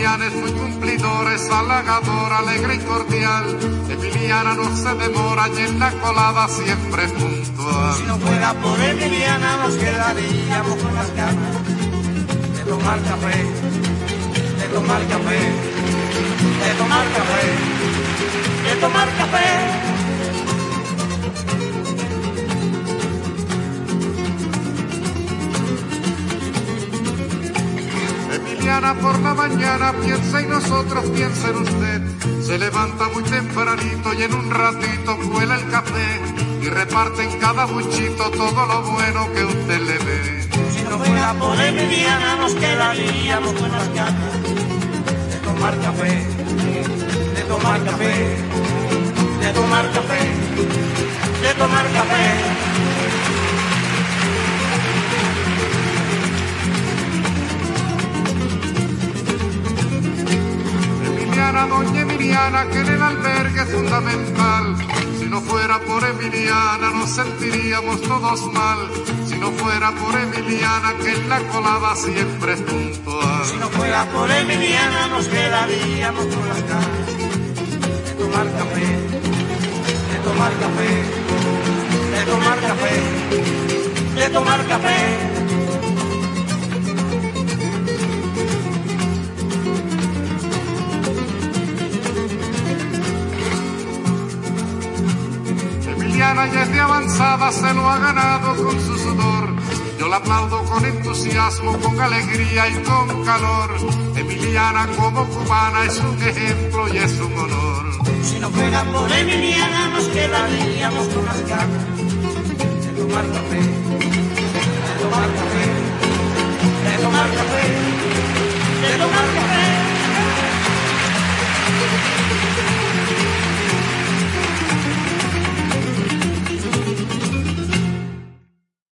Emiliana es muy cumplidora, es halagadora, alegre y cordial. Emiliana no se demora y en la colada siempre puntual. Si no fuera por Emiliana nos quedaríamos con las ganas de tomar café, de tomar café, de tomar café, de tomar café. Emiliana por la mañana piensa y nosotros piensa en usted. Se levanta muy tempranito y en un ratito cuela el café y reparte en cada buchito todo lo bueno que usted le ve. Si no fuera por Emiliana nos quedaríamos con las ganas de tomar café, de tomar café, de tomar café, de tomar café. Doña Emiliana, que en el albergue es fundamental. Si no fuera por Emiliana nos sentiríamos todos mal. Si no fuera por Emiliana, que en la colada siempre es puntual. Si no fuera por Emiliana nos quedaríamos con las ganas de tomar café, de tomar café, de tomar café, de tomar café. Emiliana ya es de avanzada, se lo ha ganado con su sudor. Yo la aplaudo con entusiasmo, con alegría y con calor. Emiliana como cubana es un ejemplo y es un honor. Si no fuera por Emiliana nos quedaríamos con las ganas de tomar café, de tomar café, de tomar café, de tomar café.